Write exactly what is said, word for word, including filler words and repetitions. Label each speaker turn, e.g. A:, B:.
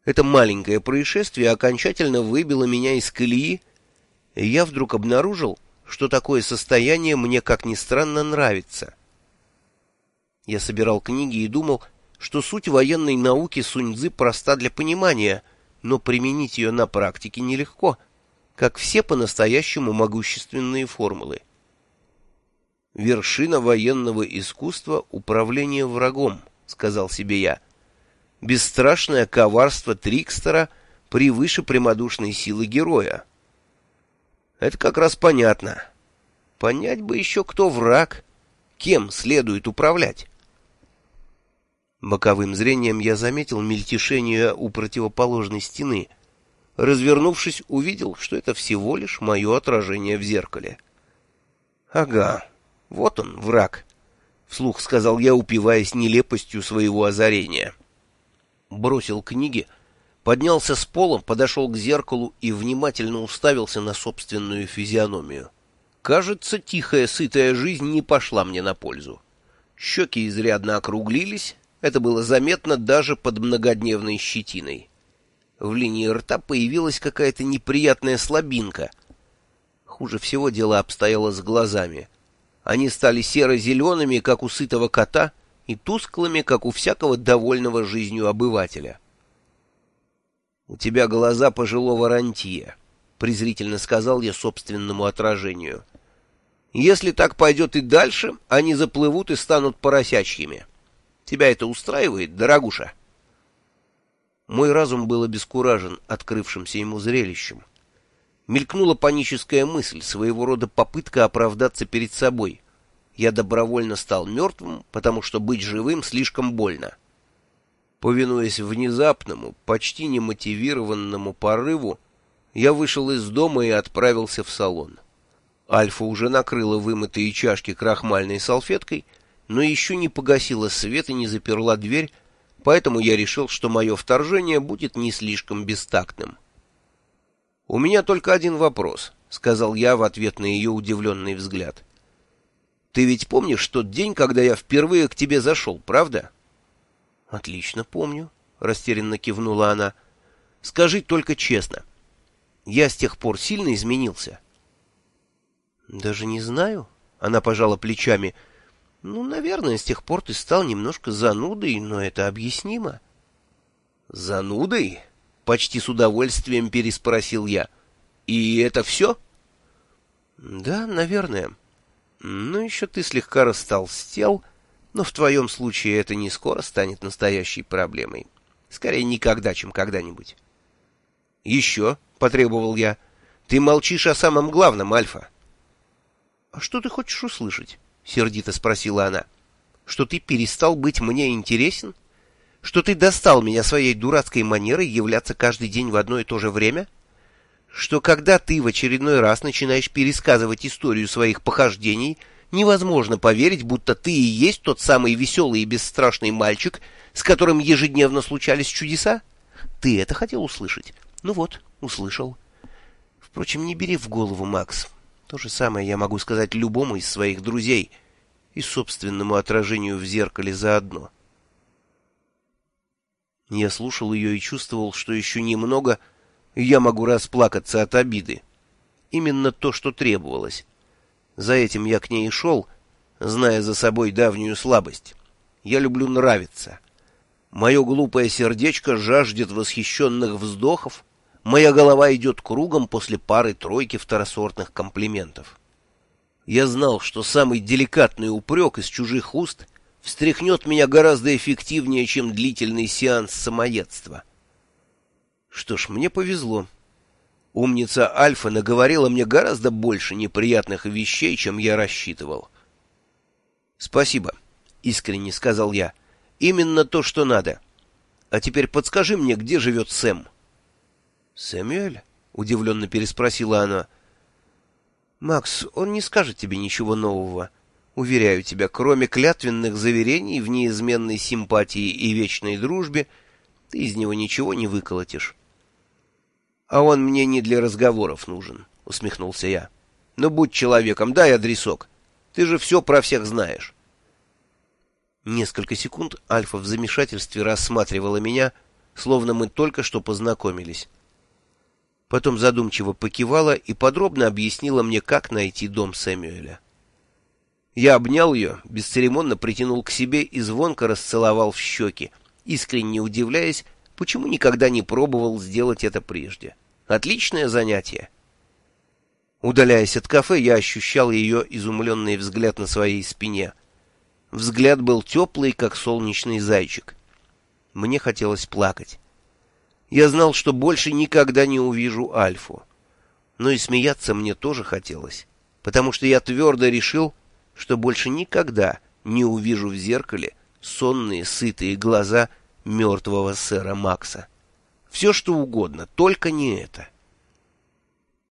A: Это маленькое происшествие окончательно выбило меня из колеи, и я вдруг обнаружил, что такое состояние мне, как ни странно, нравится. Я собирал книги и думал, что суть военной науки Сунь-Дзы проста для понимания, но применить ее на практике нелегко, как все по-настоящему могущественные формулы. «Вершина военного искусства — управление врагом», — сказал себе я. «Бесстрашное коварство трикстера превыше прямодушной силы героя». Это как раз понятно. Понять бы еще, кто враг, кем следует управлять. Боковым зрением я заметил мельтешение у противоположной стены. Развернувшись, увидел, что это всего лишь мое отражение в зеркале. «Ага, вот он, враг», — вслух сказал я, упиваясь нелепостью своего озарения. Бросил книги, поднялся с пола, подошел к зеркалу и внимательно уставился на собственную физиономию. Кажется, тихая, сытая жизнь не пошла мне на пользу. Щеки изрядно округлились, это было заметно даже под многодневной щетиной. В линии рта появилась какая-то неприятная слабинка. Хуже всего дело обстояло с глазами. Они стали серо-зелеными, как у сытого кота, и тусклыми, как у всякого довольного жизнью обывателя. «У тебя глаза пожилого рантье», — презрительно сказал я собственному отражению. «Если так пойдет и дальше, они заплывут и станут поросячьими. Тебя это устраивает, дорогуша?» Мой разум был обескуражен открывшимся ему зрелищем. Мелькнула паническая мысль, своего рода попытка оправдаться перед собой. Я добровольно стал мертвым, потому что быть живым слишком больно. Повинуясь внезапному, почти немотивированному порыву, я вышел из дома и отправился в салон. Альфа уже накрыла вымытые чашки крахмальной салфеткой, но еще не погасила свет и не заперла дверь, поэтому я решил, что мое вторжение будет не слишком бестактным. «У меня только один вопрос», — сказал я в ответ на ее удивленный взгляд. «Ты ведь помнишь тот день, когда я впервые к тебе зашел, правда?» «Отлично помню», — растерянно кивнула она. «Скажи только честно, я с тех пор сильно изменился?» «Даже не знаю», — она пожала плечами. «Ну, наверное, с тех пор ты стал немножко занудой, но это объяснимо». «Занудой?» — почти с удовольствием переспросил я. «И это все?» «Да, наверное. Ну, еще ты слегка растолстел, но в твоем случае это не скоро станет настоящей проблемой. Скорее, никогда, чем когда-нибудь». «Еще?» — потребовал я. «Ты молчишь о самом главном, Альфа». «А что ты хочешь услышать?» — сердито спросила она. «Что ты перестал быть мне интересен? Что ты достал меня своей дурацкой манерой являться каждый день в одно и то же время? Что когда ты в очередной раз начинаешь пересказывать историю своих похождений, невозможно поверить, будто ты и есть тот самый веселый и бесстрашный мальчик, с которым ежедневно случались чудеса? Ты это хотел услышать? Ну вот, услышал. Впрочем, не бери в голову, Макс. То же самое я могу сказать любому из своих друзей и собственному отражению в зеркале заодно». Я слушал ее и чувствовал, что еще немного, и я могу расплакаться от обиды. Именно то, что требовалось. За этим я к ней и шел, зная за собой давнюю слабость. Я люблю нравиться. Мое глупое сердечко жаждет восхищенных вздохов, моя голова идет кругом после пары-тройки второсортных комплиментов. Я знал, что самый деликатный упрек из чужих уст встряхнет меня гораздо эффективнее, чем длительный сеанс самоедства. Что ж, мне повезло. Умница Альфа наговорила мне гораздо больше неприятных вещей, чем я рассчитывал. «Спасибо», — искренне сказал я. «Именно то, что надо. А теперь подскажи мне, где живет Сэм?» «Сэмюэль?» — удивленно переспросила она. «Макс, он не скажет тебе ничего нового. Уверяю тебя, кроме клятвенных заверений в неизменной симпатии и вечной дружбе, ты из него ничего не выколотишь». «А он мне не для разговоров нужен», — усмехнулся я. «Ну, будь человеком, дай адресок. Ты же все про всех знаешь». Несколько секунд Альфа в замешательстве рассматривала меня, словно мы только что познакомились. Потом задумчиво покивала и подробно объяснила мне, как найти дом Сэмюэля. Я обнял ее, бесцеремонно притянул к себе и звонко расцеловал в щеки, искренне удивляясь, почему никогда не пробовал сделать это прежде. Отличное занятие. Удаляясь от кафе, я ощущал ее изумленный взгляд на своей спине. Взгляд был теплый, как солнечный зайчик. Мне хотелось плакать. Я знал, что больше никогда не увижу Альфу. Но и смеяться мне тоже хотелось, потому что я твердо решил, что больше никогда не увижу в зеркале сонные, сытые глаза мертвого сэра Макса. Все что угодно, только не это.